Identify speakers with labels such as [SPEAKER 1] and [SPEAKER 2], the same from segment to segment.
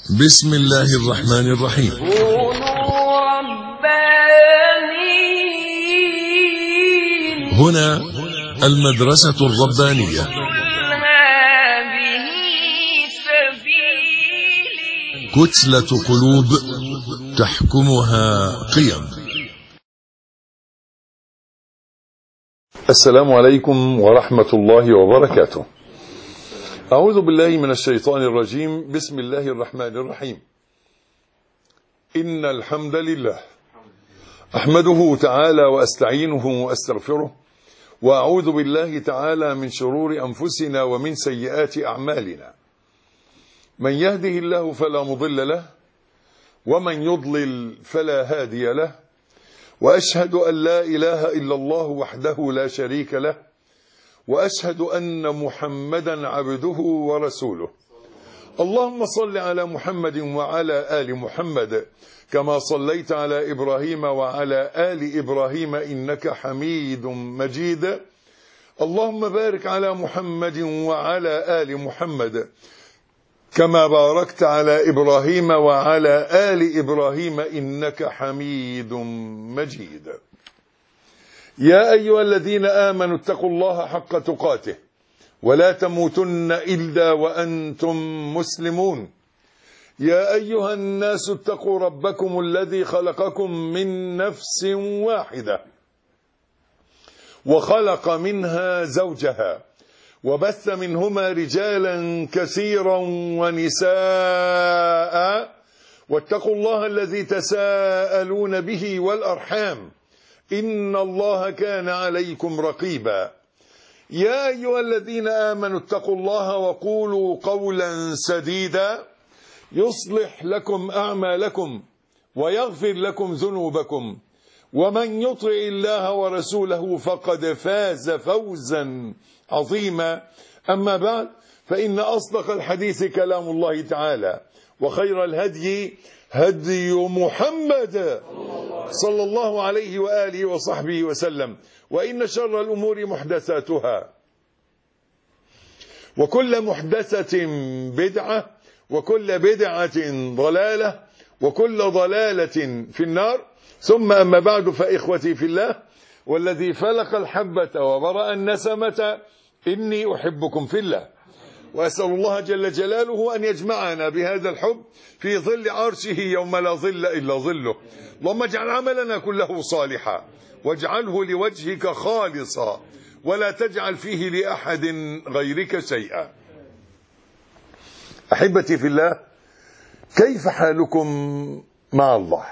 [SPEAKER 1] بسم الله الرحمن الرحيم.
[SPEAKER 2] كونوا ربانيين.
[SPEAKER 1] هنا المدرسة الربانية.
[SPEAKER 2] هذه سبيلي.
[SPEAKER 1] كتلة قلوب تحكمها قيم.
[SPEAKER 3] السلام عليكم ورحمة الله وبركاته. أعوذ بالله من الشيطان الرجيم. بسم الله الرحمن الرحيم. إن الحمد لله أحمده تعالى وأستعينه وأستغفره، وأعوذ بالله تعالى من شرور أنفسنا ومن سيئات أعمالنا. من يهده الله فلا مضل له، ومن يضلل فلا هادي له، وأشهد أن لا إله إلا الله وحده لا شريك له، وأشهد أن محمدا عبده ورسوله. اللهم صل على محمد وعلى آل محمد كما صليت على إبراهيم وعلى آل إبراهيم إنك حميد مجيد. اللهم بارك على محمد وعلى آل محمد كما باركت على إبراهيم وعلى آل إبراهيم إنك حميد مجيد. يا أيها الذين آمنوا اتقوا الله حق تقاته ولا تموتن إلا وأنتم مسلمون. يا أيها الناس اتقوا ربكم الذي خلقكم من نفس واحدة وخلق منها زوجها وبث منهما رجالا كثيرا ونساء، واتقوا الله الذي تساءلون به والأرحام إن الله كان عليكم رقيبا. يا أيها الذين آمنوا اتقوا الله وقولوا قولا سديدا يصلح لكم أعمالكم ويغفر لكم ذنوبكم، ومن يطع الله ورسوله فقد فاز فوزا عظيما. أما بعد، فإن أصدق الحديث كلام الله تعالى، وخير الهدي هدي محمد صلى الله عليه وآله وصحبه وسلم، وإن شر الأمور محدثاتها، وكل محدثة بدعة، وكل بدعة ضلالة، وكل ضلالة في النار. ثم أما بعد، فإخوتي في الله، والذي فلق الحبة وبرأ النسمة إني أحبكم في الله، وأسأل الله جل جلاله أن يجمعنا بهذا الحب في ظل عرشه يوم لا ظل إلا ظله. اللهم اجعل عملنا كله صالحا، واجعله لوجهك خالصا، ولا تجعل فيه لأحد غيرك شيئا. أحبتي في الله، كيف حالكم مع الله؟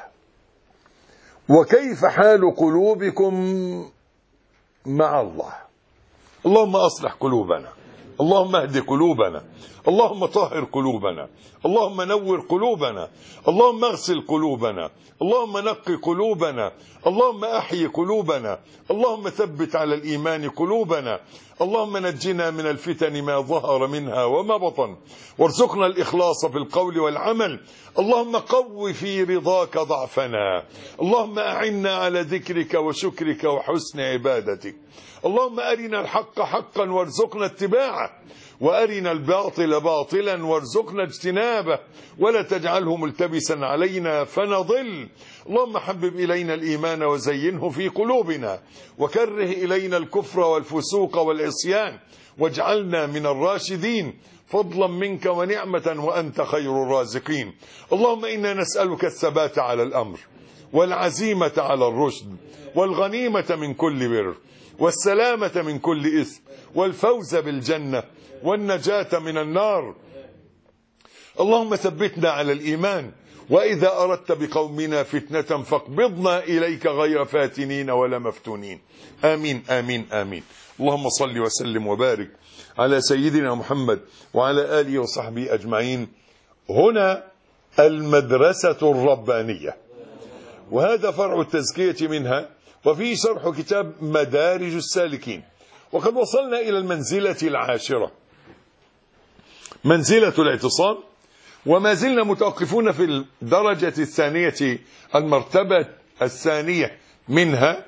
[SPEAKER 3] وكيف حال قلوبكم مع الله؟ اللهم أصلح قلوبنا، اللهم اهد قلوبنا، اللهم طهر قلوبنا، اللهم نور قلوبنا، اللهم اغسل قلوبنا، اللهم نقي قلوبنا، اللهم احيي قلوبنا، اللهم ثبت على الإيمان قلوبنا، اللهم نجنا من الفتن ما ظهر منها وما بطن، وارزقنا الإخلاص في القول والعمل. اللهم قو في رضاك ضعفنا، اللهم أعنا على ذكرك وشكرك وحسن عبادتك. اللهم أرنا الحق حقا وارزقنا اتباعه، وأرنا الباطل باطلا وارزقنا اجتنابه، ولا تجعله ملتبسا علينا فنضل. اللهم حبب إلينا الإيمان وزينه في قلوبنا، وكره إلينا الكفر والفسوق والعصيان، واجعلنا من الراشدين فضلا منك ونعمة، وأنت خير الرازقين. اللهم إنا نسألك الثبات على الأمر، والعزيمة على الرشد، والغنيمة من كل بر، والسلامة من كل إثم، والفوز بالجنة، والنجاة من النار. اللهم ثبتنا على الإيمان، وإذا أردت بقومنا فتنة فاقبضنا إليك غير فاتنين ولا مفتونين. آمين آمين آمين. اللهم صل وسلم وبارك على سيدنا محمد وعلى آله وصحبه أجمعين. هنا المدرسة الربانية، وهذا فرع التزكية منها، وفيه شرح كتاب مدارج السالكين. وقد وصلنا إلى المنزلة العاشرة، منزلة الاعتصام، وما زلنا متوقفون في الدرجة الثانية، المرتبة الثانية منها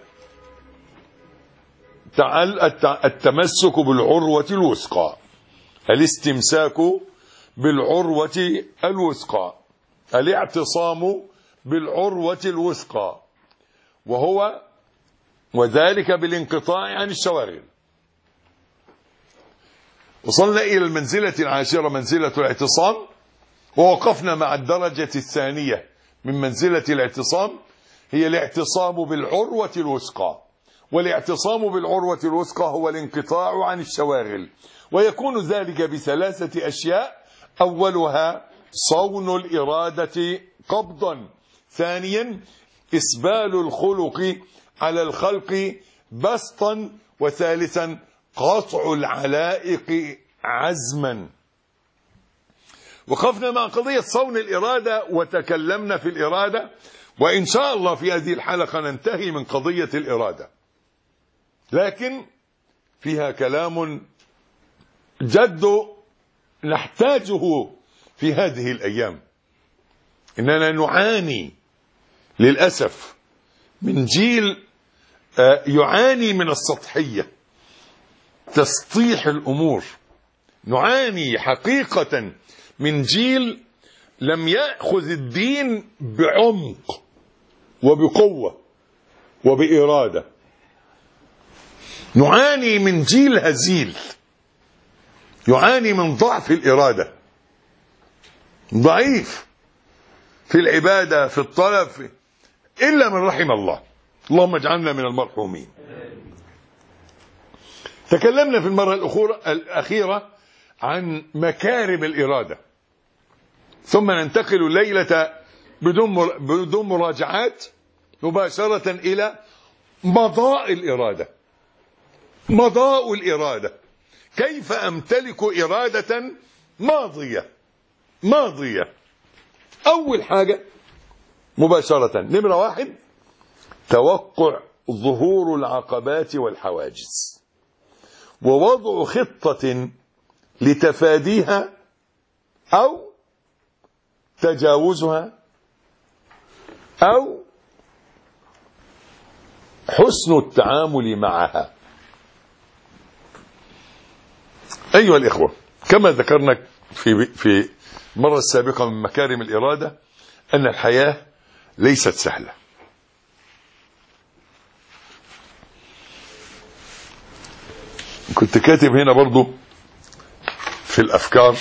[SPEAKER 3] التمسك بالعروة الوثقى، الاستمساك بالعروة الوثقى، الاعتصام بالعروة الوثقى، وذلك بالانقطاع عن الشواغل. وصلنا إلى المنزلة العاشرة، منزلة الاعتصام، ووقفنا مع الدرجة الثانية من منزلة الاعتصام، هي الاعتصام بالعروة الوثقى. والاعتصام بالعروة الوثقى هو الانقطاع عن الشواغل، ويكون ذلك بثلاثة أشياء: أولها صون الإرادة قبضا، ثانيا إسبال الخلق على الخلق بسطا، وثالثا قطع العلائق عزما. وقفنا مع قضية صون الإرادة وتكلمنا في الإرادة، وإن شاء الله في هذه الحلقة ننتهي من قضية الإرادة، لكن فيها كلام جد نحتاجه في هذه الأيام. إننا نعاني للأسف من جيل يعاني من السطحية، تسطيح الأمور. نعاني حقيقة من جيل لم يأخذ الدين بعمق وبقوة وبإرادة. نعاني من جيل هزيل يعاني من ضعف الإرادة، ضعيف في العبادة، في الطلب، إلا من رحم الله. اللهم اجعلنا من المرحومين. تكلمنا في المرة الأخيرة عن مكارم الإرادة، ثم ننتقل الليلة بدون مراجعات مباشرة إلى مضاء الإرادة. مضاء الإرادة، كيف أمتلك إرادة ماضية. أول حاجة مباشرة، نمرة 1، توقع ظهور العقبات والحواجز، ووضع خطة لتفاديها أو تجاوزها أو حسن التعامل معها. أيها الإخوة، كما ذكرنا في المرة السابقة من مكارم الإرادة أن الحياة ليست سهلة. كنت كاتب هنا برضو في الأفكار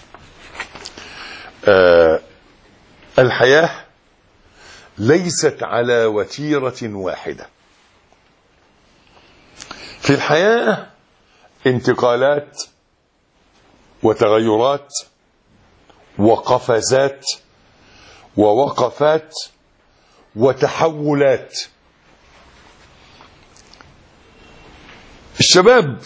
[SPEAKER 3] الحياة ليست على وتيرة واحدة. في الحياة انتقالات وتغيرات وقفزات ووقفات وتحولات. الشباب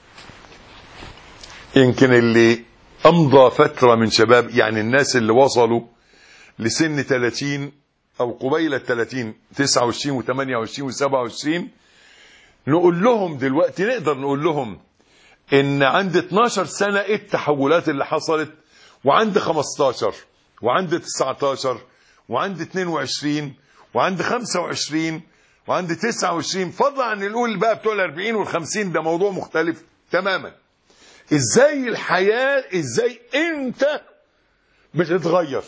[SPEAKER 3] يمكن اللي أمضى فترة من شباب، يعني الناس اللي وصلوا لسن 30 أو قبيل 30، 29 و28 و27، نقول لهم دلوقتي، نقدر نقول لهم إن عند 12 سنة إيه التحولات اللي حصلت، وعند 15 وعند 19 وعند 22 وعند 25 وعند 29، فضلا عن نقول بقى بتوع 40 وال50، ده موضوع مختلف تماما. ازاي الحياة، ازاي انت بتتغير.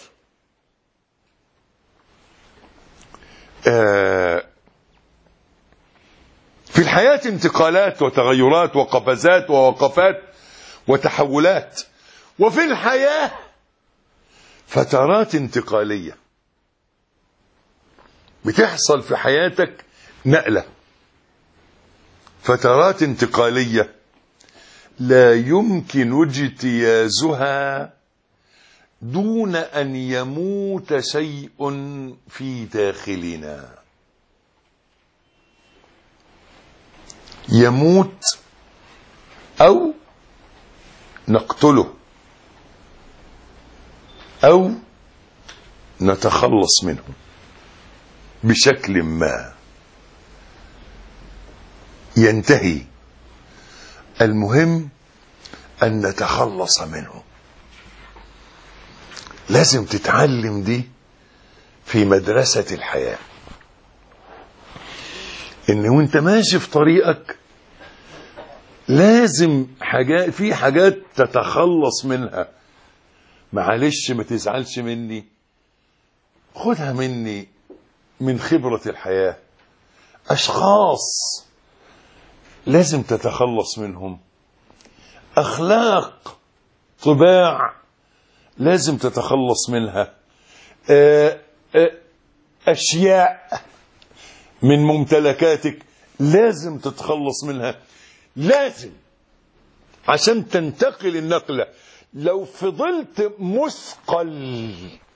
[SPEAKER 3] في الحياة انتقالات وتغيرات وقفزات ووقفات وتحولات، وفي الحياة فترات انتقالية بتحصل في حياتك، نقلة، فترات انتقالية لا يمكن اجتيازها دون أن يموت شيء في داخلنا. يموت أو نقتله أو نتخلص منه بشكل ما، ينتهي. المهم أن نتخلص منه. لازم تتعلم دي في مدرسة الحياة، إن وانت ماشي في طريقك لازم في حاجات تتخلص منها، معلش ما تزعلش مني، خدها مني من خبرة الحياة. أشخاص لازم تتخلص منهم، أخلاق طباع لازم تتخلص منها، أشياء من ممتلكاتك لازم تتخلص منها، لازم، عشان تنتقل النقلة. لو فضلت مثقل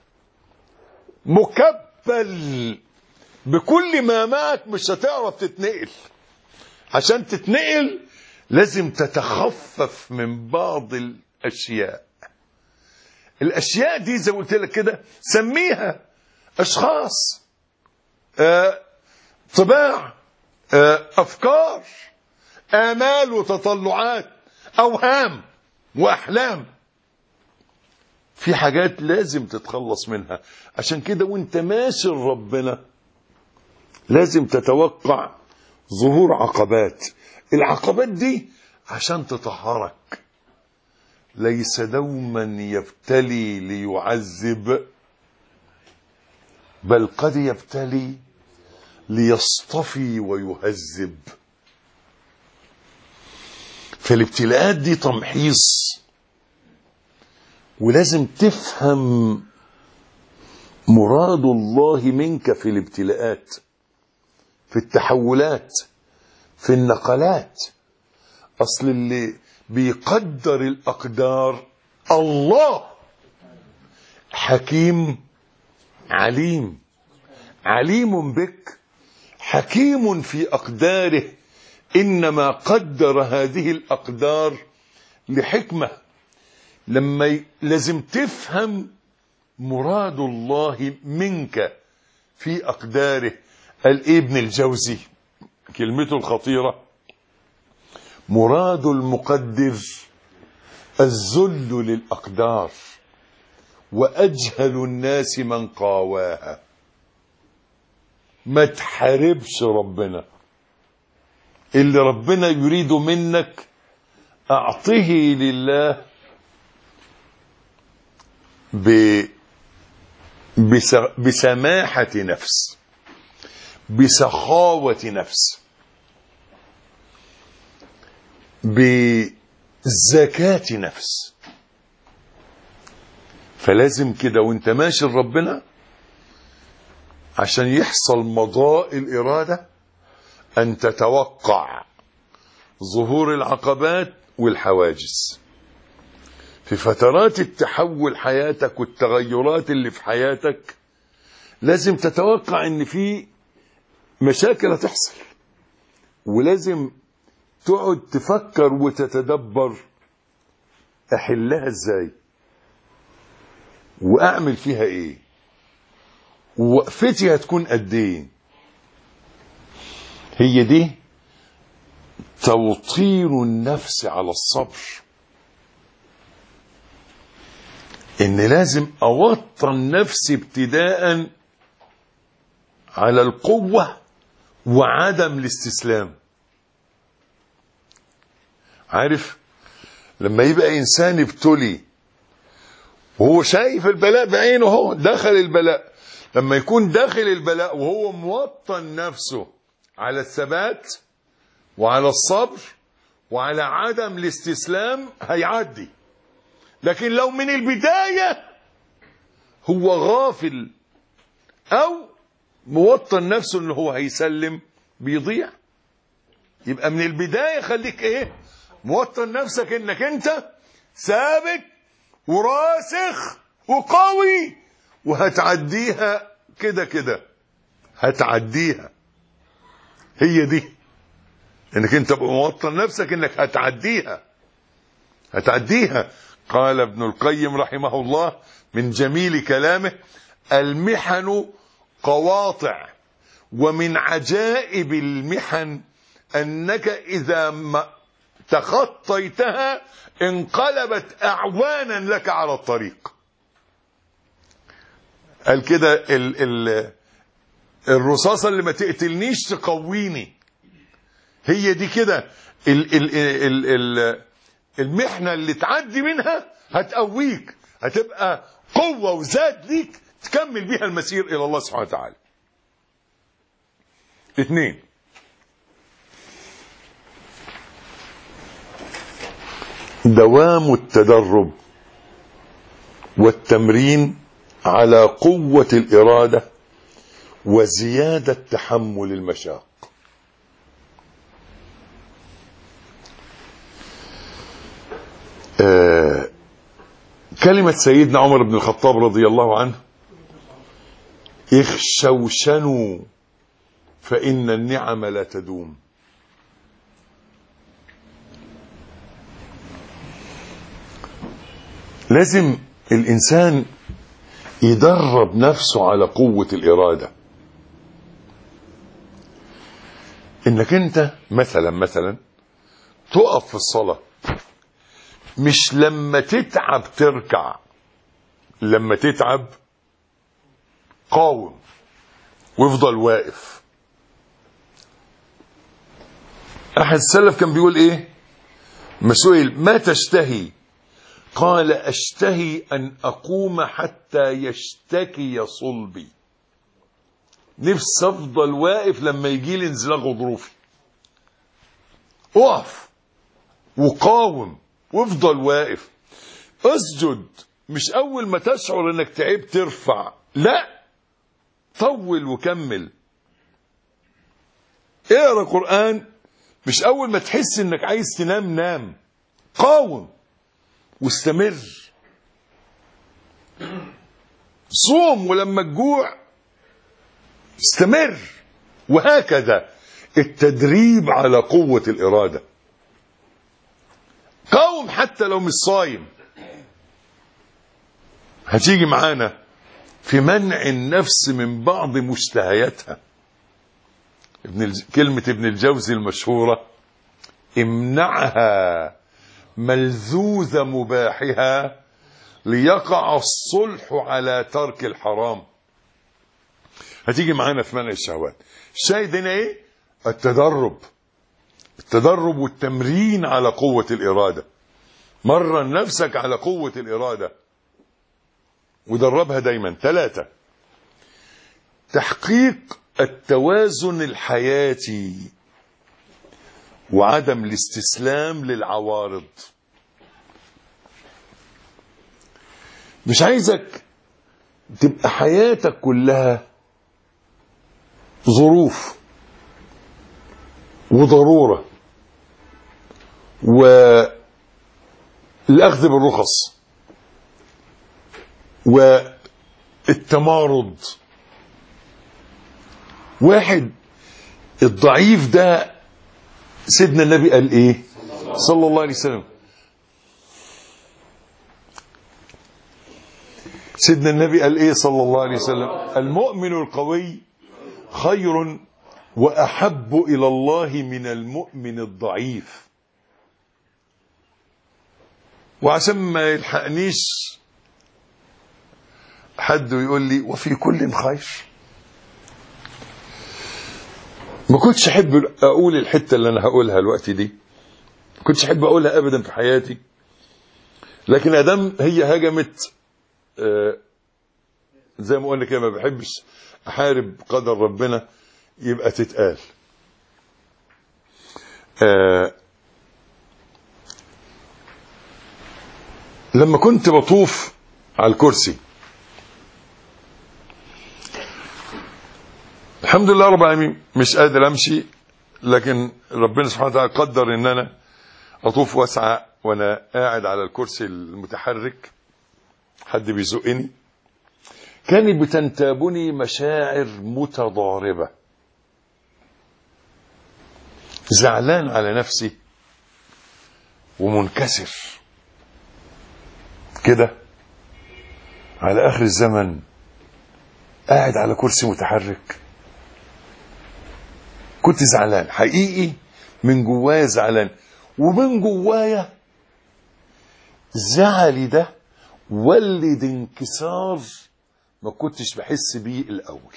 [SPEAKER 3] مكبل بكل ما معك مش هتعرف تتنقل. عشان تتنقل لازم تتخفف من بعض الأشياء. الأشياء دي زي ما قلت لك كده سميها أشخاص، طباع، أفكار، آمال وتطلعات، أوهام وأحلام. في حاجات لازم تتخلص منها. عشان كده وانت ماشي ربنا لازم تتوقع ظهور عقبات. العقبات دي عشان تطهرك. ليس دوما يبتلي ليعذب، بل قد يبتلي ليصطفي ويهذب. فالابتلاءات دي تمحيص، ولازم تفهم مراد الله منك في الابتلاءات، في التحولات، في النقلات. أصل اللي بيقدر الأقدار الله. حكيم عليم، عليم بك، حكيم في أقداره. إنما قدر هذه الأقدار لحكمة. لازم تفهم مراد الله منك في أقداره. قال إيه ابن الجوزي كلمته الخطيرة؟ مراد المقدر الذل للأقدار، وأجهل الناس من قاواها. ما تحاربش ربنا. اللي ربنا يريد منك أعطه لله بسماحة نفس، بسخاوة نفس، بزكاة نفس. فلازم كده وانت ماشي لربنا عشان يحصل مضاء الإرادة أن تتوقع ظهور العقبات والحواجز. في فترات التحول حياتك والتغيرات اللي في حياتك لازم تتوقع ان في مشاكل هتحصل، ولازم تقعد تفكر وتتدبر احلها ازاي واعمل فيها ايه، ووقفتي هتكون قد ايه. هي دي توطين النفس على الصبر. ان لازم اوطن نفسي ابتداء على القوة وعدم الاستسلام. عارف لما يبقى انسان ابتلي وهو شايف البلاء بعينه، هو دخل البلاء، لما يكون داخل البلاء وهو موطن نفسه على الثبات وعلى الصبر وعلى عدم الاستسلام هيعدي. لكن لو من البداية هو غافل او موطن نفسه انه هو هيسلم بيضيع. يبقى من البداية خليك ايه؟ موطن نفسك انك انت ثابت وراسخ وقوي، وهتعديها كده كده، هتعديها. هي دي انك انت موطن نفسك انك هتعديها. قال ابن القيم رحمه الله من جميل كلامه: المحن قواطع، ومن عجائب المحن أنك إذا ما تخطيتها انقلبت أعوانا لك على الطريق. قال كده الرصاصة اللي ما تقتلنيش تقويني. هي دي كده المحنة اللي تعدي منها هتقويك، هتبقى قوة وزاد ليك تكمل بيها المسير إلى الله سبحانه وتعالى. 2، دوام التدرب والتمرين على قوة الإرادة وزيادة تحمل المشاق. كلمة سيدنا عمر بن الخطاب رضي الله عنه: اخشوشنوا فإن النعم لا تدوم. لازم الإنسان يدرب نفسه على قوة الإرادة. إنك أنت مثلا تقف في الصلاة، مش لما تتعب تركع، لما تتعب قاوم وافضل واقف. أحد السلف كان بيقول إيه؟ مسئول: ما تشتهي؟ قال: أشتهي أن أقوم حتى يشتكي صلبي. نفسي أفضل واقف لما يجي لي انزلاق غضروفي. اقف وقاوم وافضل واقف. اسجد، مش أول ما تشعر أنك تعبت ترفع، لا، طول وكمل. اقرأ قرآن، مش أول ما تحس أنك عايز تنام نام، قاوم واستمر. صوم ولما تجوع استمر. وهكذا التدريب على قوة الإرادة. قاوم حتى لو مش صايم. هتيجي معانا في منع النفس من بعض مشتهياتها. كلمة ابن الجوزي المشهورة: امنعها ملذوذ مباحها ليقع الصلح على ترك الحرام. هتيجي معانا في منع الشهوات. الشاهد هنا ايه؟ التدرب والتمرين على قوة الإرادة. مرن نفسك على قوة الإرادة ودربها دايما. 3، تحقيق التوازن الحياتي وعدم الاستسلام للعوارض. مش عايزك تبقى حياتك كلها ظروف وضرورة والأخذ بالرخص والتمارض. واحد الضعيف ده، سيدنا النبي قال ايه صلى الله عليه وسلم؟ سيدنا النبي قال ايه صلى الله عليه وسلم؟ المؤمن القوي خير وأحب إلى الله من المؤمن الضعيف. وعشان ما يلحقنيش حد ويقول لي وفي كل خير، ما كنتش أحب أقول الحتة اللي أنا هقولها الوقت دي، ما كنتش أحب أقولها أبدا في حياتي، لكن أدام هي هجمت زي ما قلنا كده، ما بحبش أحارب قدر ربنا، يبقى تتقال. لما كنت بطوف على الكرسي، الحمد لله رب العالمين مش قادر امشي، لكن ربنا سبحانه وتعالى قدر ان انا اطوف واسعى وانا قاعد على الكرسي المتحرك، حد بيزقني. كانت بتنتابني مشاعر متضاربة، زعلان على نفسي ومنكسر كده على آخر الزمن، قاعد على كرسي متحرك. كنت زعلان حقيقي، من جوايا زعلان، ومن جوايا زعلي ده ولد انكسار ما كنتش بحس بيه الأول.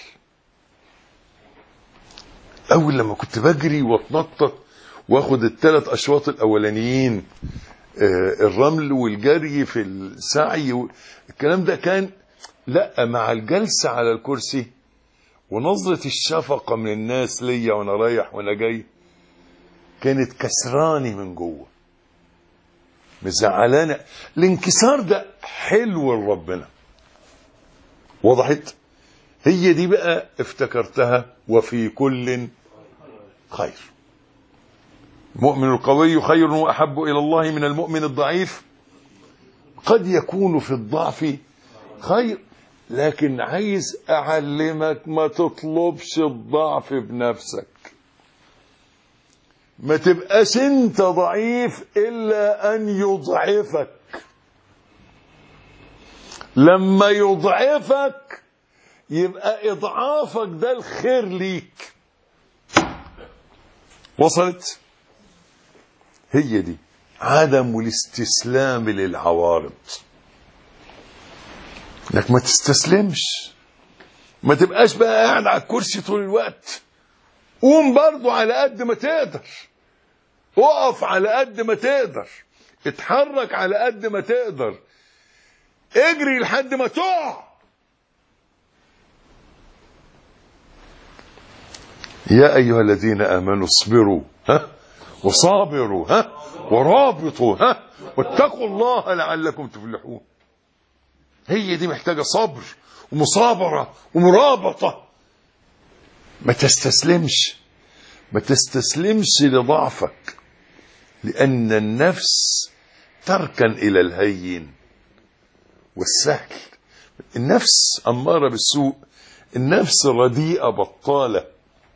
[SPEAKER 3] أول لما كنت بجري واتنطط واخد ال3 أشواط الأولانيين الرمل والجري في السعي، الكلام ده كان لا، مع الجلسة على الكرسي ونظرة الشفقة من الناس ليا وانا رايح وانا جاي كانت كسراني من جوه، مزعلانة. الانكسار ده حلو لربنا. وضحت؟ هي دي بقى افتكرتها. وفي كل خير. المؤمن القوي خير وأحب إلى الله من المؤمن الضعيف. قد يكون في الضعف خير، لكن عايز أعلمك ما تطلبش الضعف بنفسك. ما تبقاش انت ضعيف إلا أن يضعفك. لما يضعفك يبقى إضعافك ده الخير ليك. وصلت؟ هي دي عدم الاستسلام للعوارض، انك ما تستسلمش. ما تبقاش بقى قاعد على الكرسي طول الوقت. قوم برضو على قد ما تقدر، اقف على قد ما تقدر، اتحرك على قد ما تقدر، اجري لحد ما تقع. يا ايها الذين امنوا اصبروا وصابروا ورابطوا واتقوا الله لعلكم تفلحون. هي دي محتاجة صبر ومصابرة ومرابطة. ما تستسلمش، ما تستسلمش لضعفك، لأن النفس تركن إلى الهين والسهل. النفس أمارة بالسوء، النفس رديئة بطالة.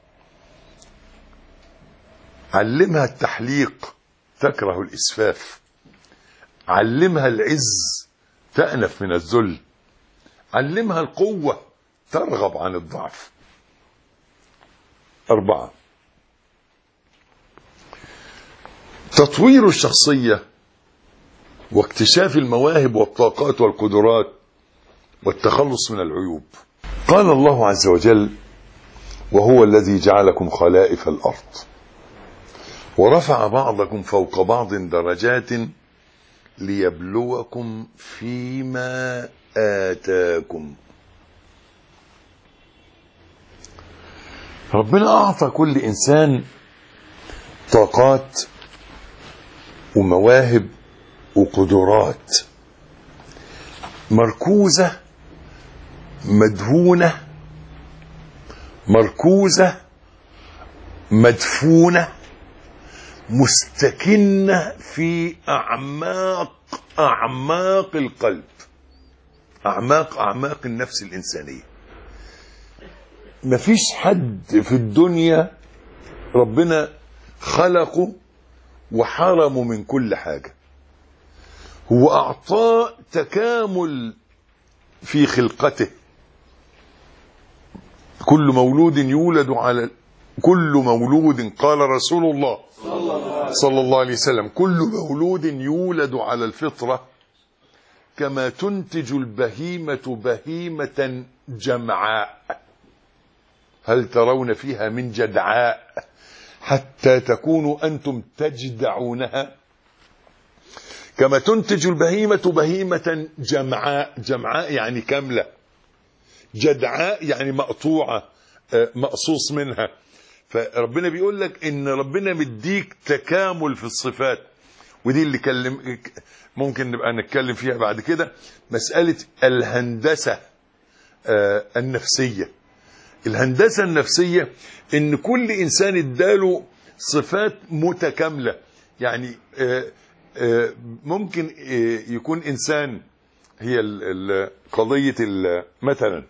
[SPEAKER 3] علمها التحليق تكره الإسفاف، علمها العز تأنف من الذل، علمها القوة ترغب عن الضعف. 4. تطوير الشخصية واكتشاف المواهب والطاقات والقدرات والتخلص من العيوب. قال الله عز وجل: وهو الذي جعلكم خلائف الأرض ورفع بعضكم فوق بعض درجات ليبلوكم فيما آتاكم. ربنا أعطى كل إنسان طاقات ومواهب وقدرات مركوزة مدهونة، مركوزة مدفونة، مستكنة في أعماق القلب، أعماق النفس الإنسانية. مفيش حد في الدنيا ربنا خلقه وحرمه من كل حاجة. هو أعطاه تكامل في خلقته. كل مولود يولد على كل مولود، قال رسول الله صلى الله عليه وسلم: كل مولود يولد على الفطرة كما تنتج البهيمة بهيمة جمعاء، هل ترون فيها من جدعاء حتى تكونوا أنتم تجدعونها. كما تنتج البهيمة بهيمة جمعاء، جمعاء يعني كاملة، جدعاء يعني مقطوعة، مقصوص منها. فربنا بيقول لك ان ربنا مديك تكامل في الصفات. ودي اللي ممكن نبقى نتكلم فيها بعد كده، مسألة الهندسة النفسية. الهندسة النفسية ان كل انسان اداله صفات متكاملة. يعني ممكن يكون انسان، هي قضية مثلا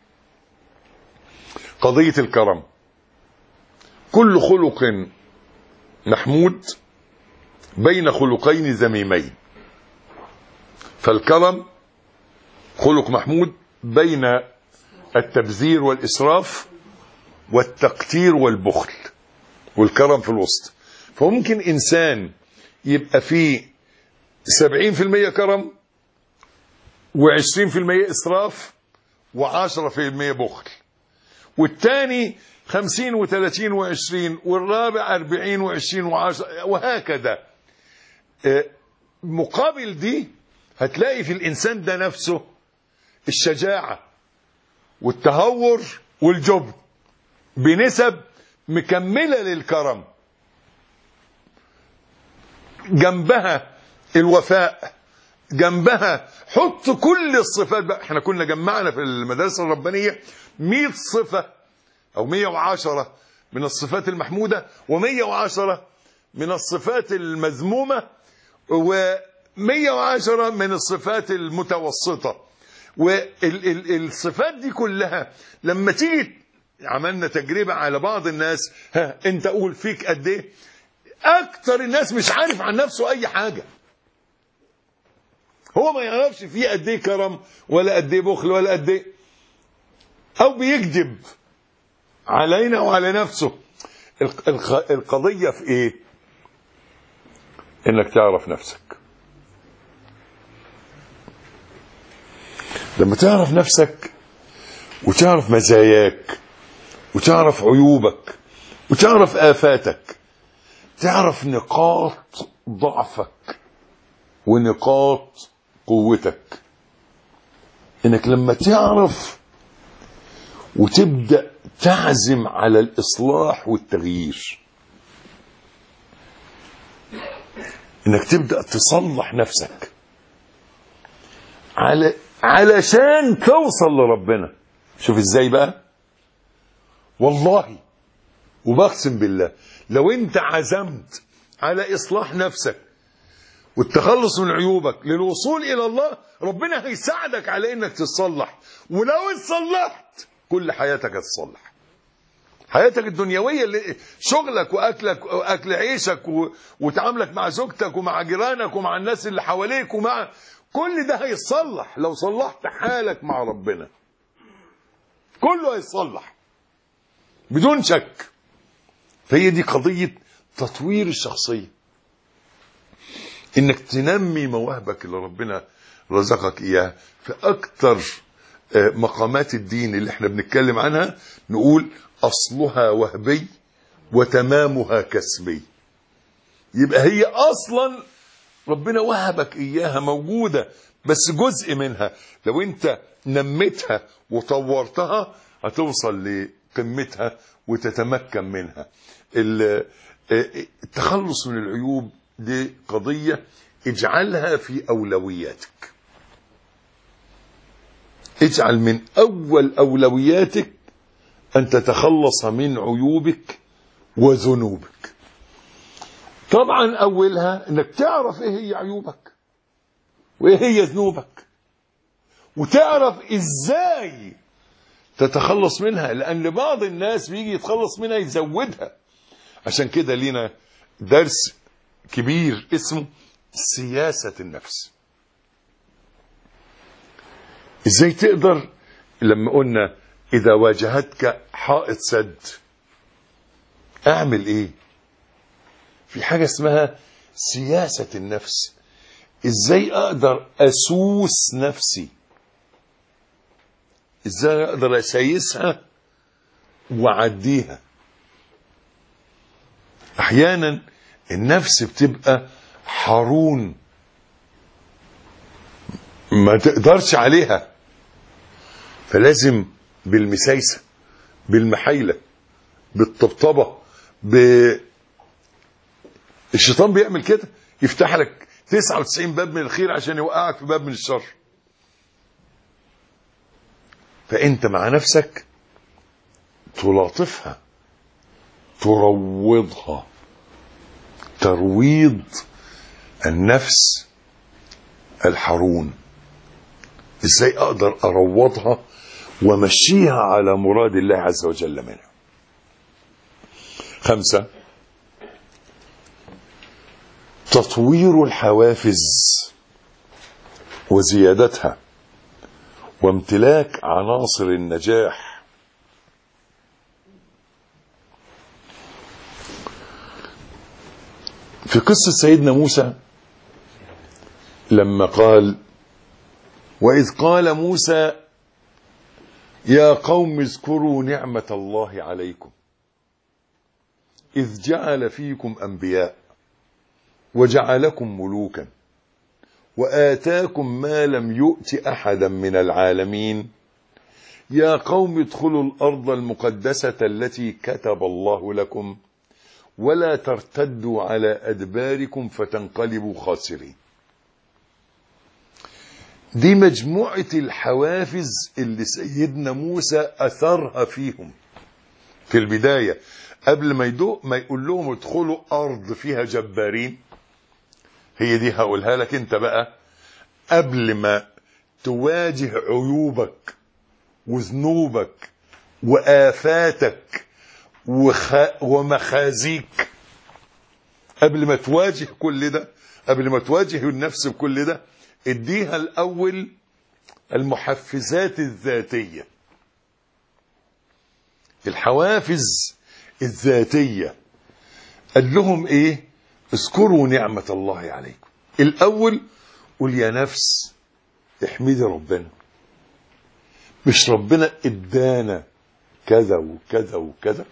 [SPEAKER 3] قضية الكرم. كل خلق محمود بين خلقين ذميمين، فالكرم خلق محمود بين التبذير والإسراف والتقتير والبخل، والكرم في الوسط. فممكن إنسان يبقى فيه 70% كرم و20% إسراف و10% بخل، والتاني 50 و30 و20، والرابع 40 و20 و10، وهكذا. مقابل دي هتلاقي في الإنسان ده نفسه الشجاعة والتهور والجبن بنسب مكملة للكرم، جنبها الوفاء، جنبها حط كل الصفات بقى. احنا كنا جمعنا في المدرسة الربانية 100 صفة أو 110 من الصفات المحمودة و110 من الصفات المذمومة و110 من الصفات المتوسطة. والصفات دي كلها لما تيجي عملنا تجربة على بعض الناس، ها انت قول فيك قد ايه؟ اكتر الناس مش عارف عن نفسه اي حاجة. هو ما يعرفش فيه قد ايه كرم ولا قد ايه بخل ولا قد ايه، او بيكذب علينا وعلى نفسه. القضية في ايه؟ انك تعرف نفسك. لما تعرف نفسك وتعرف مزاياك وتعرف عيوبك وتعرف آفاتك، تعرف نقاط ضعفك ونقاط قوتك، انك لما تعرف وتبدأ تعزم على الإصلاح والتغيير، انك تبدأ تصلح نفسك علشان توصل لربنا. شوف ازاي بقى، والله وبقسم بالله لو انت عزمت على إصلاح نفسك والتخلص من عيوبك للوصول إلى الله، ربنا هيساعدك على انك تتصلح. ولو اتصلحت كل حياتك هتتصلح، حياتك الدنيوية اللي شغلك وأكلك وأكل عيشك وتعاملك مع زوجتك ومع جيرانك ومع الناس اللي حواليك ومع كل ده هيتصلح لو صلحت حالك مع ربنا. كله هيتصلح بدون شك. فهي دي قضية تطوير الشخصية، انك تنمي مواهبك اللي ربنا رزقك اياها. في اكتر مقامات الدين اللي احنا بنتكلم عنها نقول اصلها وهبي وتمامها كسبي. يبقى هي اصلا ربنا وهبك اياها موجودة، بس جزء منها لو انت نميتها وطورتها هتوصل لقمتها وتتمكن منها. التخلص من العيوب دي قضية اجعلها في أولوياتك. اجعل من أول أولوياتك أن تتخلص من عيوبك وذنوبك. طبعا أولها أنك تعرف إيه هي عيوبك وإيه هي ذنوبك، وتعرف إزاي تتخلص منها، لأن بعض الناس بيجي يتخلص منها يزودها. عشان كده لينا درس كبير اسمه سياسة النفس. ازاي تقدر، لما قلنا اذا واجهتك حائط سد اعمل ايه؟ في حاجة اسمها سياسة النفس. ازاي اقدر اسوس نفسي، ازاي اقدر اسيسها واعديها. احيانا النفس بتبقى حرون ما تقدرش عليها، فلازم بالمسايسة بالمحايلة بالطبطبة الشيطان بيعمل كده، يفتح لك 99 باب من الخير عشان يوقعك في باب من الشر. فأنت مع نفسك تلاطفها تروضها. ترويض النفس الحرون، ازاي اقدر اروضها ومشيها على مراد الله عز وجل منها. 5 تطوير الحوافز وزيادتها وامتلاك عناصر النجاح. في قصة سيدنا موسى لما قال وإذ قال موسى يا قوم اذكروا نعمة الله عليكم إذ جعل فيكم أنبياء وجعلكم ملوكا وآتاكم ما لم يؤت أحدا من العالمين يا قوم ادخلوا الأرض المقدسة التي كتب الله لكم ولا ترتدوا على أدباركم فتنقلبوا خاسرين. دي مجموعة الحوافز اللي سيدنا موسى أثرها فيهم في البداية قبل ما يقول لهم ادخلوا أرض فيها جبارين. هي دي هقولها لك انت بقى قبل ما تواجه عيوبك وذنوبك وآفاتك ومخازيك. قبل ما تواجه كل ده، قبل ما تواجه النفس بكل ده، اديها الأول المحفزات الذاتية، الحوافز الذاتية. قال لهم ايه؟ اذكروا نعمة الله عليكم. الأول قل يا نفس احمدي ربنا، مش ربنا ادانا كذا وكذا وكذا،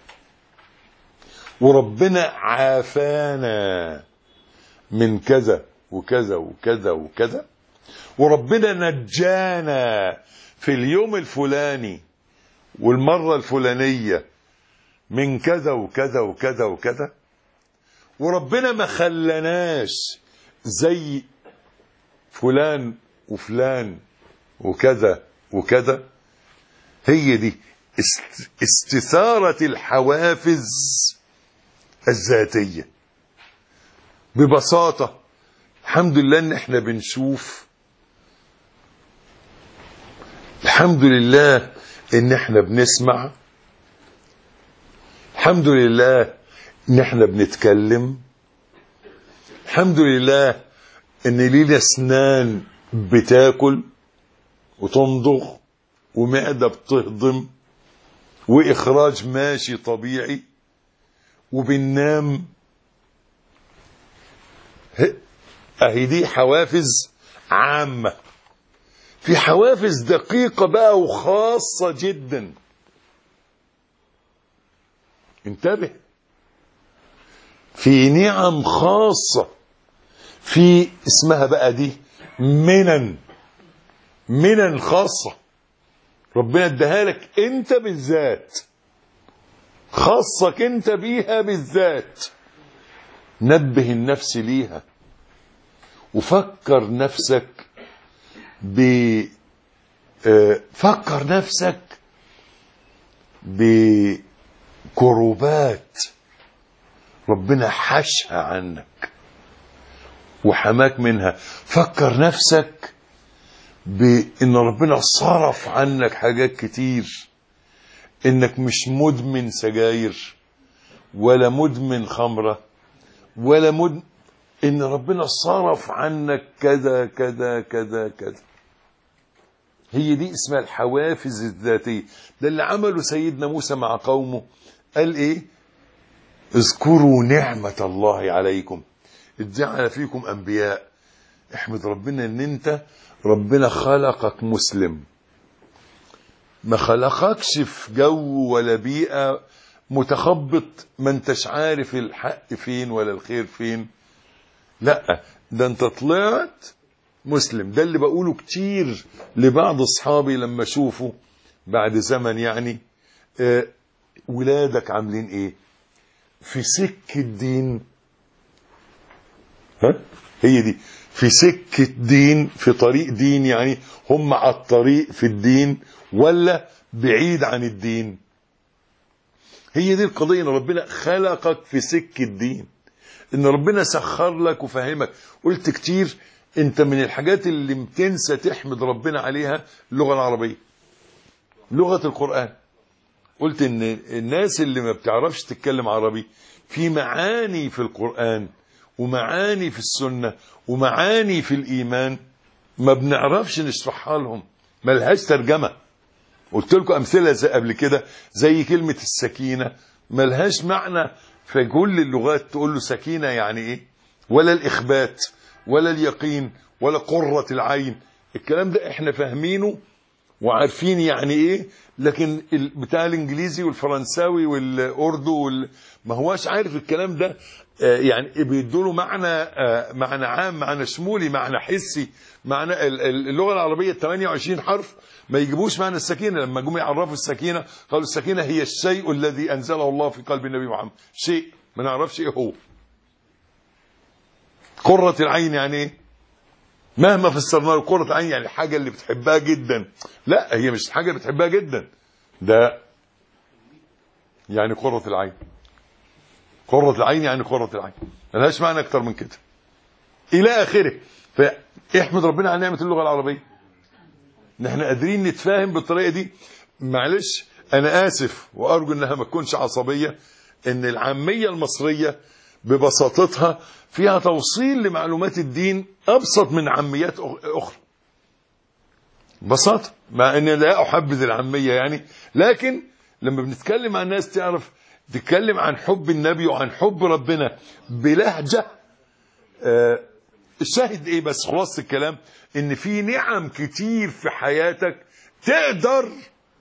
[SPEAKER 3] وربنا عافانا من كذا وكذا وكذا وكذا، وربنا نجانا في اليوم الفلاني والمرة الفلانية من كذا وكذا وكذا وكذا، وربنا ما خلناش زي فلان وفلان وكذا وكذا. هي دي استثارة الحوافز الذاتية. ببساطة الحمد لله ان احنا بنشوف، الحمد لله ان احنا بنسمع، الحمد لله ان احنا بنتكلم، الحمد لله ان لينا اسنان بتاكل وتمضغ ومعدة بتهضم واخراج ماشي طبيعي وبننام. اهي دي حوافز عامة. في حوافز دقيقة بقى وخاصة جدا، انتبه، في نعم خاصة، في اسمها بقى دي منن خاصة ربنا اداها لك انت بالذات، خاصك انت بيها بالذات. نبه النفس ليها وفكر نفسك فكر نفسك بكروبات ربنا حشها عنك وحماك منها. فكر نفسك بان ربنا صرف عنك حاجات كتير، انك مش مدمن سجاير ولا مدمن خمرة ولا ان ربنا صرف عنك كذا كذا كذا كذا. هي دي اسمها الحوافز الذاتية. ده اللي عمله سيدنا موسى مع قومه. قال ايه؟ اذكروا نعمة الله عليكم إذ جعل فيكم انبياء. احمد ربنا ان انت ربنا خلقك مسلم، ما خلقكش في جو ولا بيئة متخبط ما انتش عارف الحق فين ولا الخير فين. لا، ده انت طلعت مسلم. ده اللي بقوله كتير لبعض اصحابي لما اشوفه بعد زمن، يعني ولادك عاملين ايه في سكة دين؟ هي دي في سكة دين، في طريق دين، يعني هم على الطريق في الدين ولا بعيد عن الدين؟ هي دي القضية، ان ربنا خلقك في سكة دين، ان ربنا سخر لك وفهمك. قلت كتير انت من الحاجات اللي بتنسى تحمد ربنا عليها اللغة العربية، لغة القرآن. قلت ان الناس اللي ما بتعرفش تتكلم عربي، في معاني في القرآن ومعاني في السنة ومعاني في الإيمان ما بنعرفش نشرحها لهم، ما لهاش ترجمة. قلت لكم أمثلة زي قبل كده، زي كلمة السكينة ما لهاش معنى في كل اللغات. تقول له سكينة يعني إيه؟ ولا الإخبات ولا اليقين ولا قرة العين. الكلام ده إحنا فاهمينه وعارفين يعني ايه، لكن بتاع الانجليزي والفرنساوي والاردو ما هواش عارف الكلام ده. يعني بيدوله معنى عام، معنى شمولي، معنى حسي. معنى اللغه العربيه 28 حرف ما يجيبوش معنى السكينه. لما جم يعرفوا السكينه قالوا السكينه هي الشيء الذي انزله الله في قلب النبي محمد، شيء ما نعرفش ايه هو. قرة العين يعني ايه؟ مهما فسرنا له قرة العين يعني الحاجه اللي بتحبها جدا. لا، هي مش حاجه بتحبها جدا، ده يعني قرة العين. قرة العين يعني قرة العين، ملهاش معنى اكتر من كده الى اخره. فاحمد ربنا على نعمه اللغه العربيه، ان احنا قادرين نتفاهم بالطريقه دي. معلش انا اسف وارجو انها ما تكونش عصبيه، ان العاميه المصريه ببساطتها فيها توصيل لمعلومات الدين ابسط من عاميات اخرى ببساطه، مع ان لا احبذ العاميه يعني، لكن لما بنتكلم عن الناس تعرف تتكلم عن حب النبي وعن حب ربنا بلهجه. الشاهد ايه بس خلاص الكلام، ان في نعم كتير في حياتك تقدر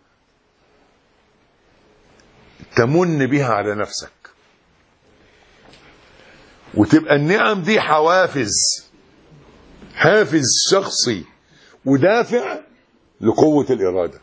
[SPEAKER 3] تمن بها على نفسك، وتبقى النعم دي حافز شخصي ودافع لقوة الإرادة.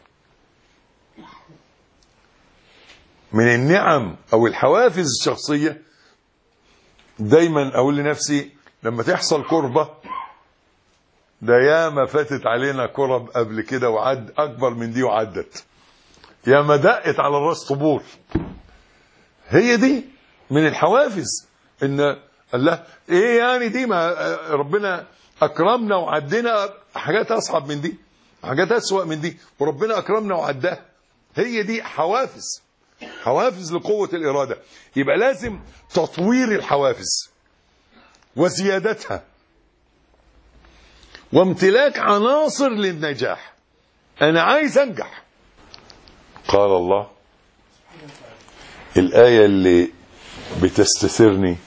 [SPEAKER 3] من النعم أو الحوافز الشخصية دايما أقول لنفسي لما تحصل كربة، ده ياما فاتت علينا كرب قبل كده وعد أكبر من دي وعدت، ياما دقت على الراس طبول. هي دي من الحوافز، ان الله ايه يعني دي، ما ربنا اكرمنا وعدنا حاجات اصعب من دي، حاجات اسوأ من دي، وربنا اكرمنا وعداها. هي دي حوافز لقوة الإرادة. يبقى لازم تطوير الحوافز وزيادتها وامتلاك عناصر للنجاح. أنا عايز أنجح. قال الله الآية اللي بتستثرني: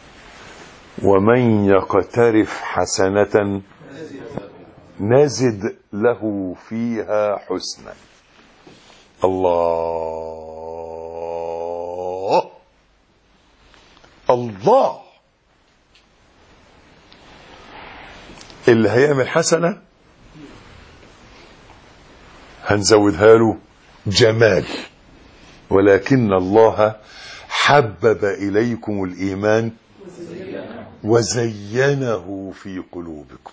[SPEAKER 3] ومن يقترف حسنة نزد له فيها حسنا. الله اللي هيعمل حسنة هنزودها له جمال. ولكن الله حبب إليكم الإيمان وزينه في قلوبكم.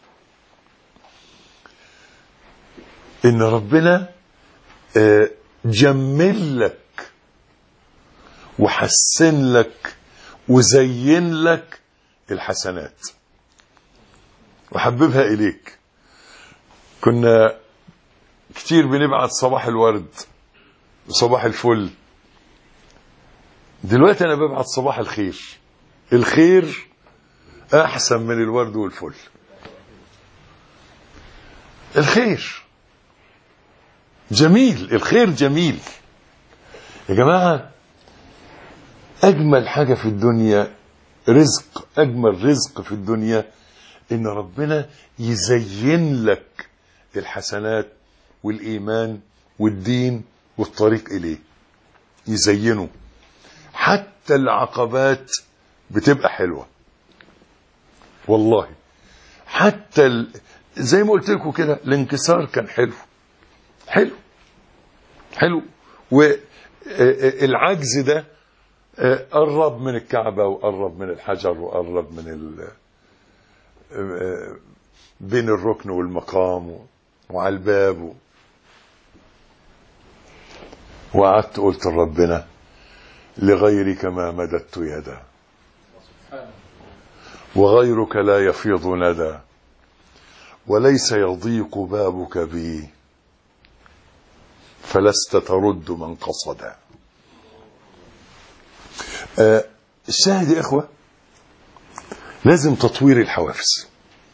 [SPEAKER 3] إن ربنا جمل لك وحسن لك وزين لك الحسنات وحببها إليك. كنا كتير بنبعت صباح الورد وصباح الفل، دلوقتي أنا ببعت صباح الخير. الخير أحسن من الورد والفل. الخير جميل، الخير جميل يا جماعة. أجمل حاجة في الدنيا رزق، أجمل رزق في الدنيا إن ربنا يزين لك الحسنات والإيمان والدين والطريق إليه، يزينه. حتى العقبات بتبقى حلوة والله. حتى زي ما قلت لكم كده الانكسار كان حلو. والعجز ده قرب من الكعبة وقرب من الحجر وقرب من بين الركن والمقام وعلى الباب. وقعدت قلت لربنا: لغيرك ما مددت يدا وغيرك لا يفيض ندى وليس يضيق بابك بي فلست ترد من قصدا. الشاهد يا إخوة لازم تطوير الحوافز.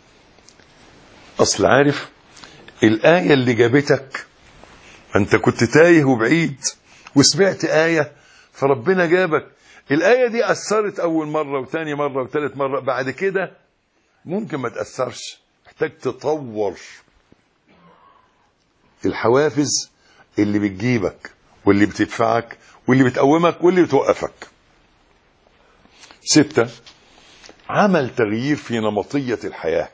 [SPEAKER 3] أصل عارف الآية اللي جابتك، أنت كنت تايه وبعيد وسمعت آية فربنا جابك. الآية دي أثرت أول مرة وثاني مرة وثالث مرة، بعد كده ممكن ما تأثرش. محتاج تطور الحوافز اللي بتجيبك واللي بتدفعك واللي بتقومك واللي بتوقفك. 6 عمل تغيير في نمطية الحياة.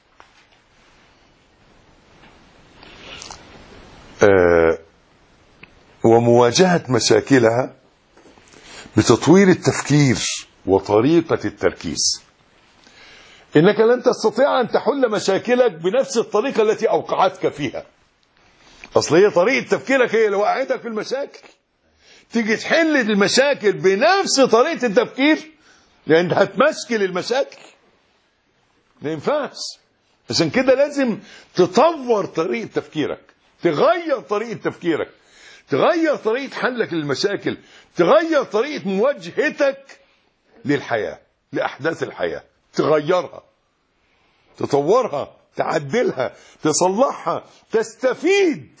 [SPEAKER 3] ومواجهة مشاكلها بتطوير التفكير وطريقة التركيز. إنك لن تستطيع أن تحل مشاكلك بنفس الطريقة التي أوقعتك فيها. أصل هي طريقة تفكيرك هي اللي وقعتك في المشاكل. تيجي تحل المشاكل بنفس طريقة التفكير لأن هتمشكل المشاكل، ما ينفعش. عشان كده لازم تطور طريقة تفكيرك، تغير طريقة تفكيرك، تغير طريقة حلك للمشاكل، تغير طريقة مواجهتك للحياة، لأحداث الحياة، تغيرها، تطورها، تعدلها، تصلحها، تستفيد.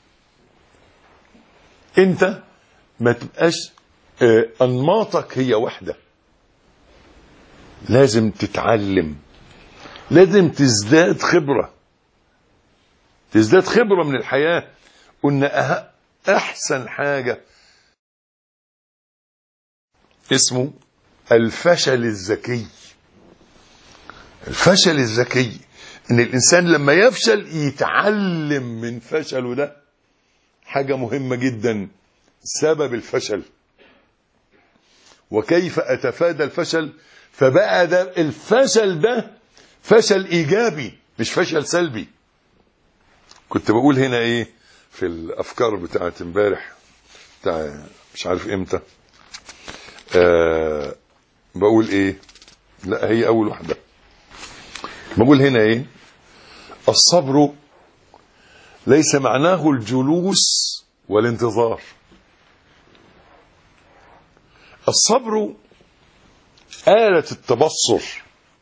[SPEAKER 3] انت ما تبقاش انماطك هي واحدة، لازم تتعلم، لازم تزداد خبرة، تزداد خبرة من الحياة. قلنا احسن حاجة اسمه الفشل الذكي. الفشل الذكي ان الانسان لما يفشل يتعلم من فشله ده، حاجة مهمة جدا. سبب الفشل وكيف اتفادى الفشل، فبقى ده الفشل ده فشل ايجابي مش فشل سلبي. كنت بقول هنا ايه في الافكار بتاعت امبارح بتاع مش عارف امتى، بقول ايه، لا هي اول واحدة، بقول هنا ايه، الصبر ليس معناه الجلوس والانتظار. الصبر آلة التبصر.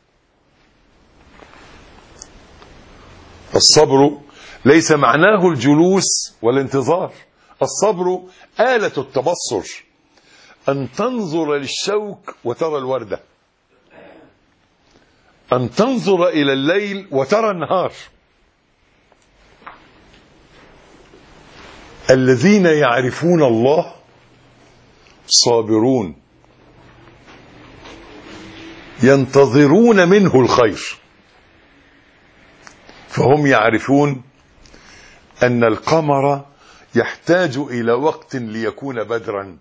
[SPEAKER 3] الصبر ليس معناه الجلوس والانتظار. الصبر آلة التبصر، أن تنظر للشوك وترى الوردة، أن تنظر إلى الليل وترى النهار. الذين يعرفون الله صابرون ينتظرون منه الخير، فهم يعرفون أن القمر يحتاج إلى وقت ليكون بدرا.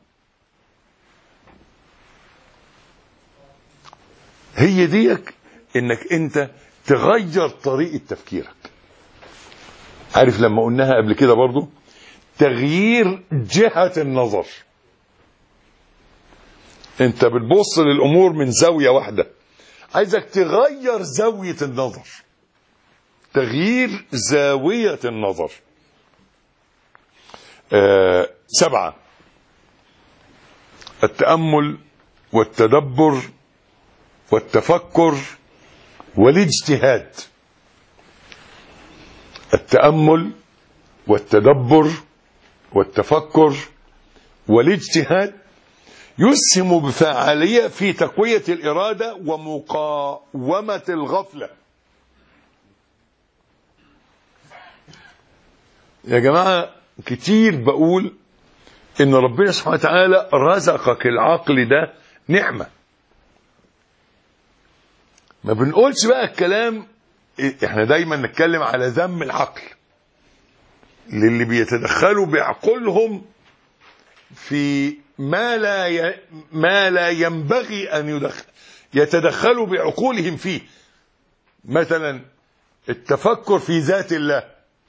[SPEAKER 3] هي ديك انك انت تغير طريقة تفكيرك. عارف لما قلناها قبل كده برضو، تغيير جهة النظر. انت بتبص للامور من زاوية واحدة، عايزك تغير زاوية النظر، تغيير زاوية النظر. 7 التأمل والتدبر والتفكر والاجتهاد. التأمل والتدبر والتفكر والاجتهاد يسهم بفعالية في تقوية الإرادة ومقاومة الغفلة. يا جماعة كتير بقول إن ربنا سبحانه وتعالى رزقك العقل ده نعمة. ما بنقولش بقى الكلام، احنا دايما نتكلم على ذم العقل للي بيتدخلوا بعقولهم في ما لا ينبغي ان يتدخلوا بعقولهم فيه. مثلا التفكر في ذات الله،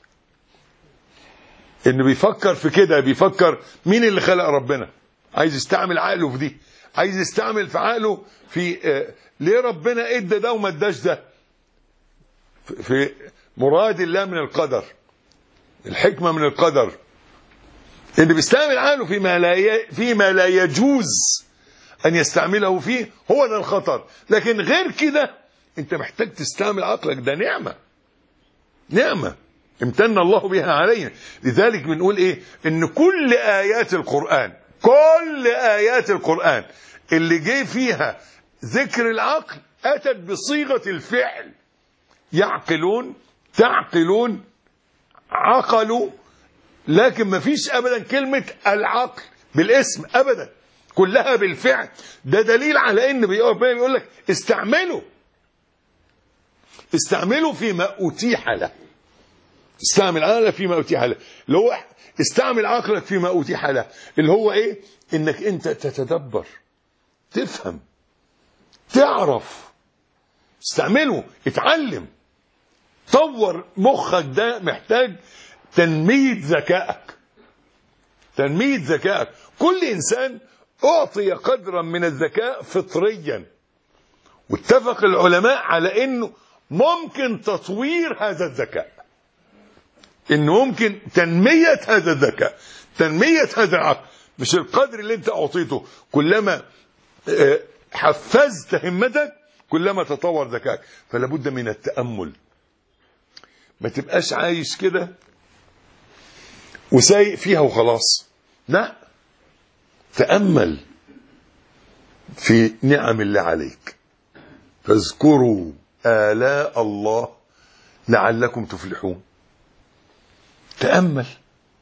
[SPEAKER 3] انه بيفكر في كده، بيفكر مين اللي خلق ربنا، عايز يستعمل عقله في دي، عايز يستعمل في عقله في ليه ربنا ادى ده وما اداش ده، في مراد الله من القدر، الحكمة من القدر. اللي بيستعمل عقله فيما لا يجوز ان يستعمله فيه هو ده الخطر. لكن غير كده انت محتاج تستعمل عقلك، ده نعمة امتن الله بها علينا. لذلك بنقول ايه، ان كل ايات القرآن اللي جاي فيها ذكر العقل اتت بصيغة الفعل. يعقلون، تعقلون، عقلوا، لكن ما فيش ابدا كلمة العقل بالاسم ابدا، كلها بالفعل. ده دليل على ان بيقول لك استعملوا فيما اتيح له. استعمل عقلك فيما اتيح له، اللي هو استعمل عقلك فيما اتيح له، اللي هو ايه؟ انك انت تتدبر، تفهم، تعرف. استعمله، اتعلم، طور مخك. ده محتاج تنمية ذكائك، تنمية ذكائك. كل انسان اعطي قدرا من الذكاء فطريا، واتفق العلماء على انه ممكن تطوير هذا الذكاء، انه ممكن تنمية هذا الذكاء، تنمية هذا العقل. مش القدر اللي انت اعطيته، كلما حفزت همتك كلما تطور ذكائك. فلا بد من التأمل، ما تبقاش عايش كده وسايق فيها وخلاص، لا، تأمل في نعم الله عليك. فاذكروا آلاء الله لعلكم تفلحون. تأمل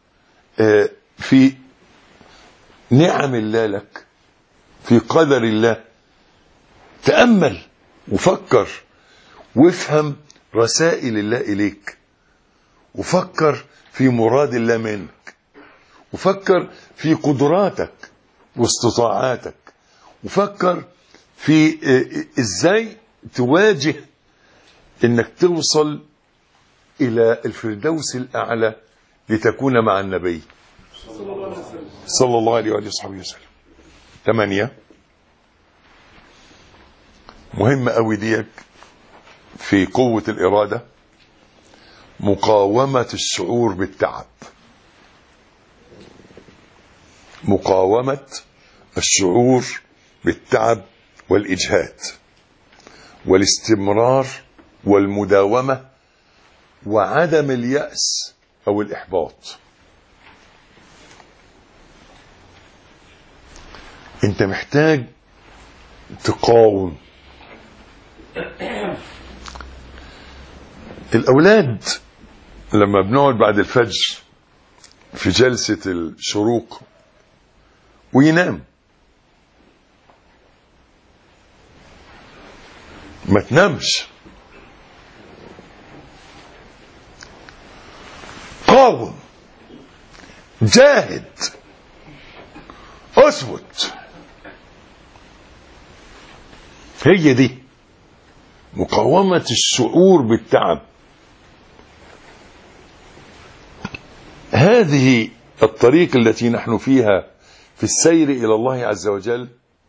[SPEAKER 3] في نعم الله لك، في قدر الله. تأمل وفكر وافهم رسائل الله إليك، وفكر في مراد الله منك، وفكر في قدراتك واستطاعاتك، وفكر في ازاي تواجه انك توصل الى الفردوس الاعلى لتكون مع النبي صلى الله عليه وآله وصحبه وسلم. 8 مهمة قوي ديك في قوة الإرادة: مقاومة الشعور بالتعب. مقاومة الشعور بالتعب والإجهاد، والاستمرار والمداومة، وعدم اليأس أو الإحباط. أنت محتاج تقاوم. الأولاد لما بنقعد بعد الفجر في جلسة الشروق وينام، ما تنامش، قاوم، جاهد، اثبت. هي دي مقاومة الشعور بالتعب. هذه الطريق التي نحن فيها في السير إلى الله عز وجل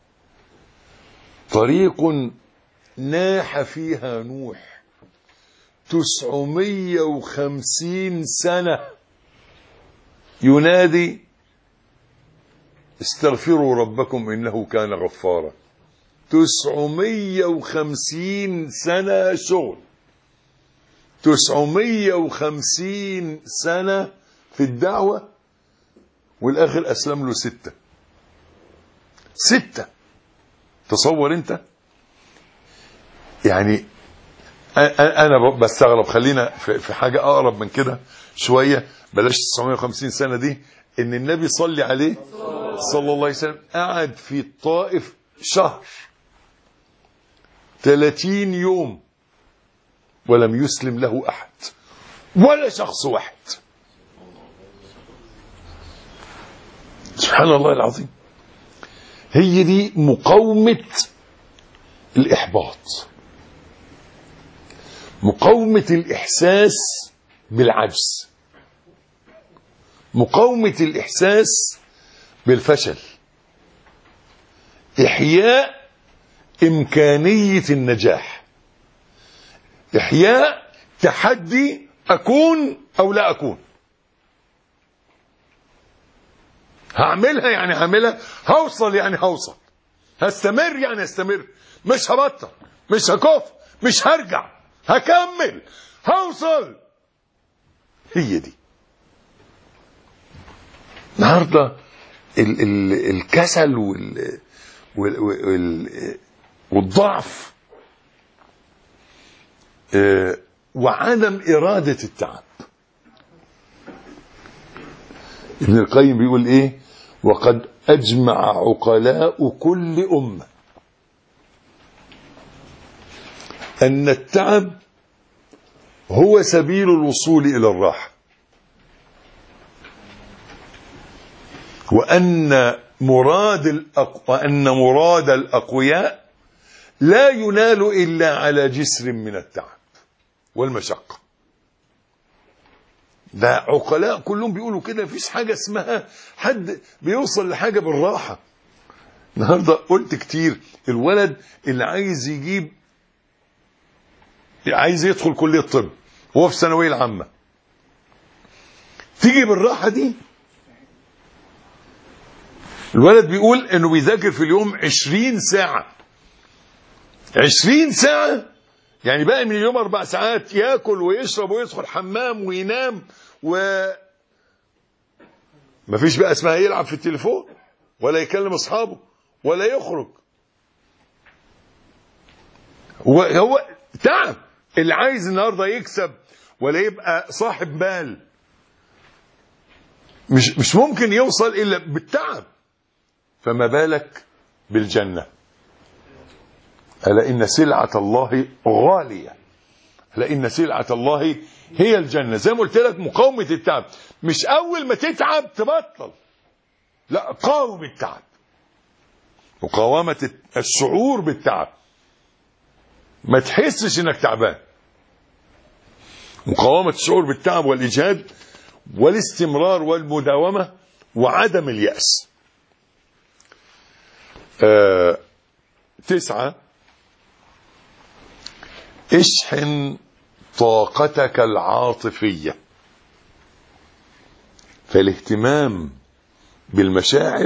[SPEAKER 3] طريق ناح فيها نوح 950 سنة ينادي: استغفروا ربكم إنه كان غفارا. 950 سنة شغل، 950 سنة في الدعوة، والآخر أسلم له 6. تصور أنت يعني. أنا بستغرب. خلينا في حاجة أقرب من كده شوية، بلاش 950 سنة دي. إن النبي صلى عليه صلى الله عليه وسلم قعد في الطائف شهر 30 يوم ولم يسلم له أحد ولا شخص واحد. سبحان الله العظيم. هي دي مقاومة الإحباط، مقاومة الإحساس بالعجز، مقاومة الإحساس بالفشل، إحياء إمكانية النجاح، إحياء تحدي أكون أو لا أكون. هعملها يعني هعملها، هوصل يعني هوصل، هستمر يعني هستمر، مش هبطل، مش هكف، مش هرجع، هكمل، هوصل. هي دي. النهارده الكسل والضعف وعدم إرادة التعب. ابن القيم بيقول ايه؟ وقد اجمع عقلاء كل امة ان التعب هو سبيل الوصول الى الراحة، وان مراد الاقوياء لا ينال الا على جسر من التعب والمشقة. ده عقلاء كلهم بيقولوا كده، مفيش حاجة اسمها حد بيوصل لحاجة بالراحة. النهاردة قلت كتير، الولد اللي عايز يدخل كلية الطب وهو في الثانوية العامة، تيجي بالراحة دي. الولد بيقول انه بيذاكر في اليوم 20 ساعة. 20 ساعة يعني بقى من اليوم 4 ساعات ياكل ويشرب ويدخل حمام وينام، مفيش بقى اسمها يلعب في التليفون ولا يكلم اصحابه ولا يخرج. هو تعب. اللي عايز النهارده يكسب ولا يبقى صاحب مال مش ممكن يوصل الا بالتعب، فما بالك بالجنة. ألا إن سلعة الله غالية، ألا إن سلعة الله هي الجنة. زي ما قلت لك، مقاومة التعب، مش أول ما تتعب تبطل، لا، قاوم التعب. مقاومة الشعور بالتعب، ما تحسش إنك تعبان. مقاومة الشعور بالتعب والإجهاد والاستمرار والمداومة وعدم اليأس. 9. اشحن طاقتك العاطفية، فالاهتمام بالمشاعر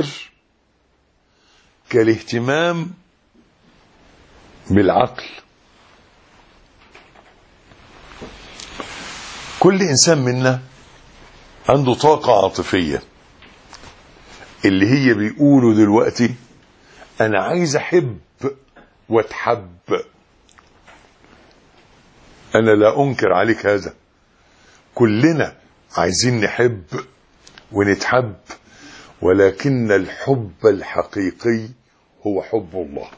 [SPEAKER 3] كالاهتمام بالعقل. كل إنسان منا عنده طاقة عاطفية، اللي هي بيقولوا دلوقتي أنا عايز أحب وأتحب. أنا لا أنكر عليك هذا، كلنا عايزين نحب ونتحب، ولكن الحب الحقيقي هو حب الله.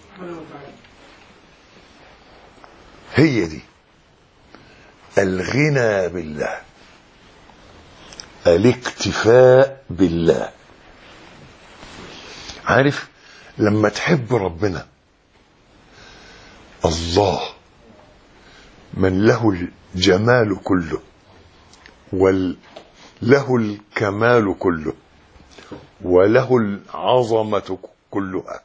[SPEAKER 3] هي دي الغنى بالله، الاكتفاء بالله. عارف لما تحب ربنا، الله من له الجمال كله وله الكمال كله وله العظمة كلها.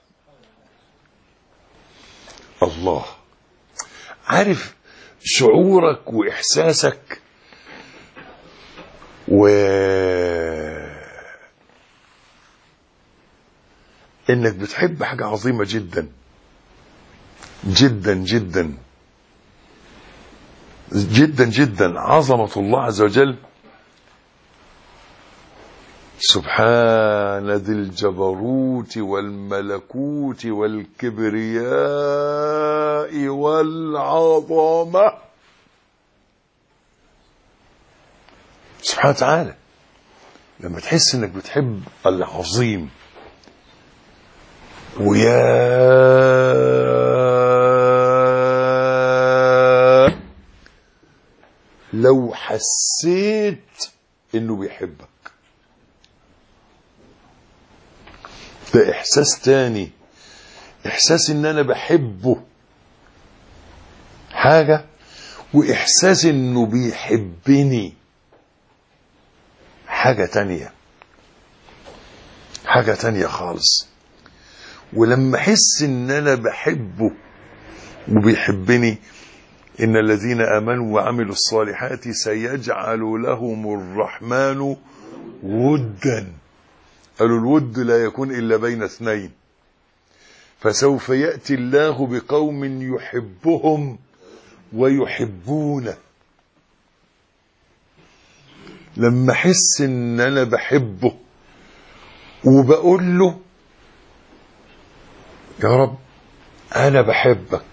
[SPEAKER 3] الله، عارف شعورك وإحساسك إنك بتحب حاجة عظيمة جدا جدا جدا جدا جدا، عظمة الله عز وجل. سبحان ذي الجبروت والملكوت والكبرياء والعظمة، سبحانه وتعالى. لما تحس انك بتحب العظيم، لو حسيت انه بيحبك، ده احساس تاني، احساس ان انا بحبه حاجة، واحساس انه بيحبني حاجة تانية، حاجة تانية خالص. ولما احس ان انا بحبه وبيحبني، إن الذين آمنوا وعملوا الصالحات سيجعل لهم الرحمن ودا. قالوا الود لا يكون إلا بين اثنين، فسوف يأتي الله بقوم يحبهم ويحبونه. لما أحس إن أنا بحبه وبقول له يا رب أنا بحبك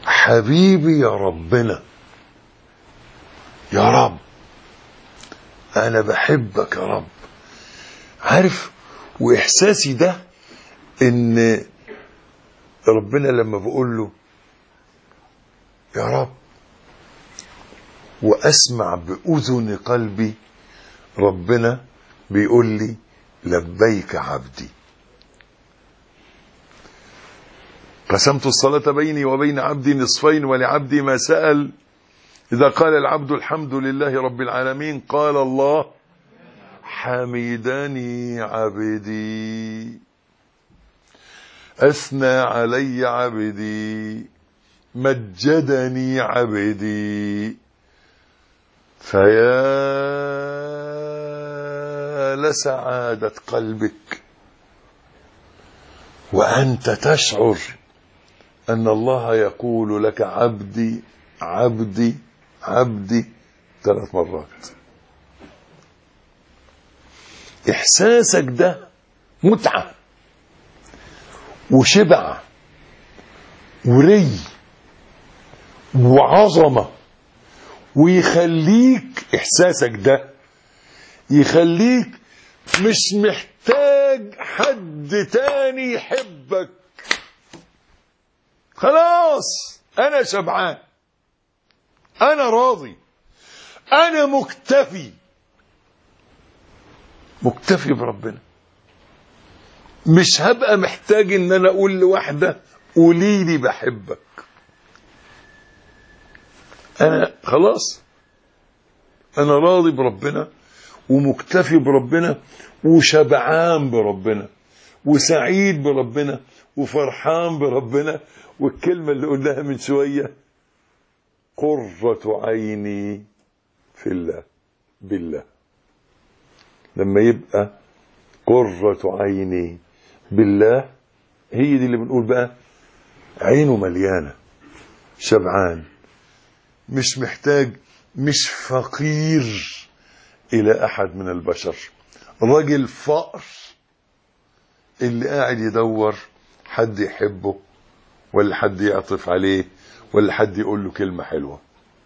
[SPEAKER 3] حبيبي يا ربنا، يا رب انا بحبك يا رب. عارف، واحساسي ده ان ربنا لما بقول له يا رب واسمع باذن قلبي، ربنا بيقول لي لبيك عبدي. قسمت الصلاة بيني وبين عبدي نصفين ولعبدي ما سأل. إذا قال العبد الحمد لله رب العالمين قال الله حمدني عبدي، أثنى علي عبدي، مجدني عبدي. فيا لسعادة قلبك وأنت تشعر أن الله يقول لك عبدي عبدي عبدي 3 مرات. إحساسك ده متعة وشبع وري وعظمة، ويخليك إحساسك ده يخليك مش محتاج حد تاني يحبك. خلاص أنا شبعان، أنا راضي، أنا مكتفي بربنا. مش هبقى محتاج إن أنا أقول لواحدة قولي لي بحبك. أنا خلاص أنا راضي بربنا ومكتفي بربنا وشبعان بربنا وسعيد بربنا وفرحان بربنا. والكلمة اللي قلناها من شوية قرة عيني في الله بالله، لما يبقى قرة عيني بالله، هي دي اللي بنقول بقى عينه مليانة، شبعان، مش محتاج، مش فقير إلى أحد من البشر. راجل فقر اللي قاعد يدور حد يحبه ولا حد يعطف عليه ولا حد يقول له كلمة حلوة.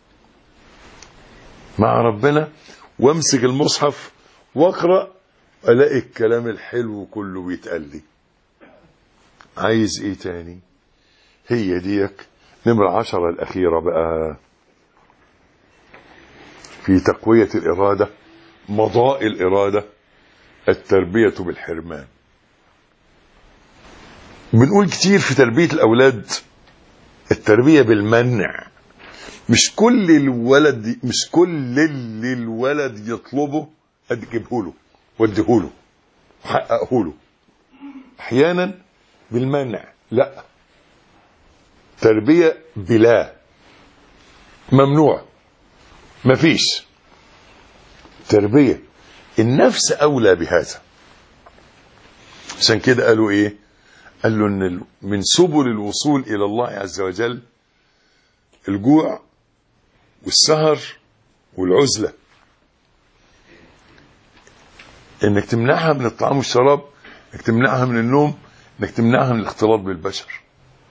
[SPEAKER 3] مع ربنا وامسك المصحف واقرأ الاقي الكلام الحلو كله بيتقال لي. عايز ايه تاني؟ هي ديك نمرة 10 الأخيرة بقى في تقوية الإرادة، مضاء الإرادة، التربية بالحرمان. بنقول كتير في تربية الأولاد التربية بالمنع. مش كل اللي الولد يطلبه أجيبه له واديه له وحققه له. أحيانا بالمنع، لا، تربية بلا، ممنوع، مفيش. تربية النفس أولى بهذا. عشان كده قالوا إيه؟ قالوا إن من سبل الوصول إلى الله عز وجل الجوع والسهر والعزلة. إنك تمنعها من الطعام والشراب، إنك تمنعها من النوم، إنك تمنعها من الاختلاط بالبشر.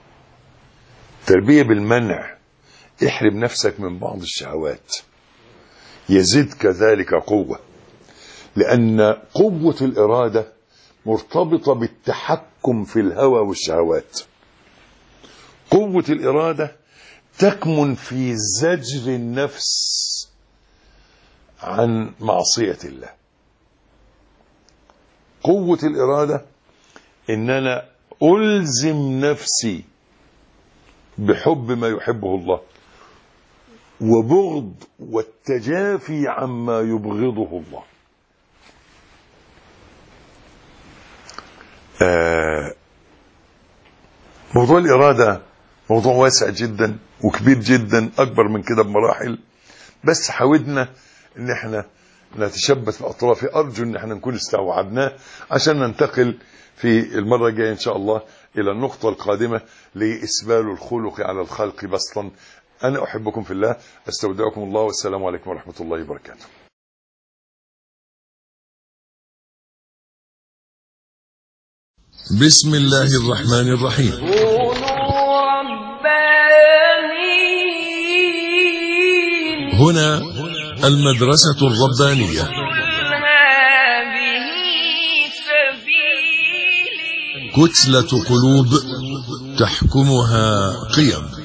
[SPEAKER 3] تربية بالمنع، احرم نفسك من بعض الشهوات يزيد كذلك قوة، لأن قوة الإرادة مرتبطة بالتحكم في الهوى والشهوات. قوة الإرادة تكمن في زجر النفس عن معصية الله. قوة الإرادة إن أنا ألزم نفسي بحب ما يحبه الله وبغض والتجافي عما يبغضه الله. موضوع الإرادة موضوع واسع جدا وكبير جدا، أكبر من كده بمراحل، بس حاولنا إن احنا نتشبث بأطراف. أرجو إن احنا نكون استوعبناه عشان ننتقل في المرة الجاية إن شاء الله إلى النقطة القادمة لإسبال الخلق على الخلق بسطا. أنا أحبكم في الله، أستودعكم الله، والسلام عليكم ورحمة الله وبركاته.
[SPEAKER 1] بسم الله الرحمن الرحيم.
[SPEAKER 2] كونوا ربانيين.
[SPEAKER 1] هنا المدرسة الربانية. كتلة قلوب تحكمها قيم.